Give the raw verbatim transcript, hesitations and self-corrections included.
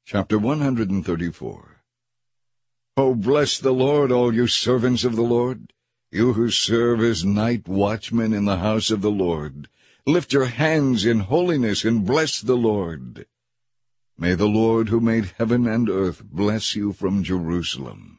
Chapter one hundred thirty-four. O bless the Lord, all you servants of the Lord, you who serve as night watchmen in the house of the Lord. Lift your hands in holiness and bless the Lord. May the Lord who made heaven and earth bless you from Jerusalem.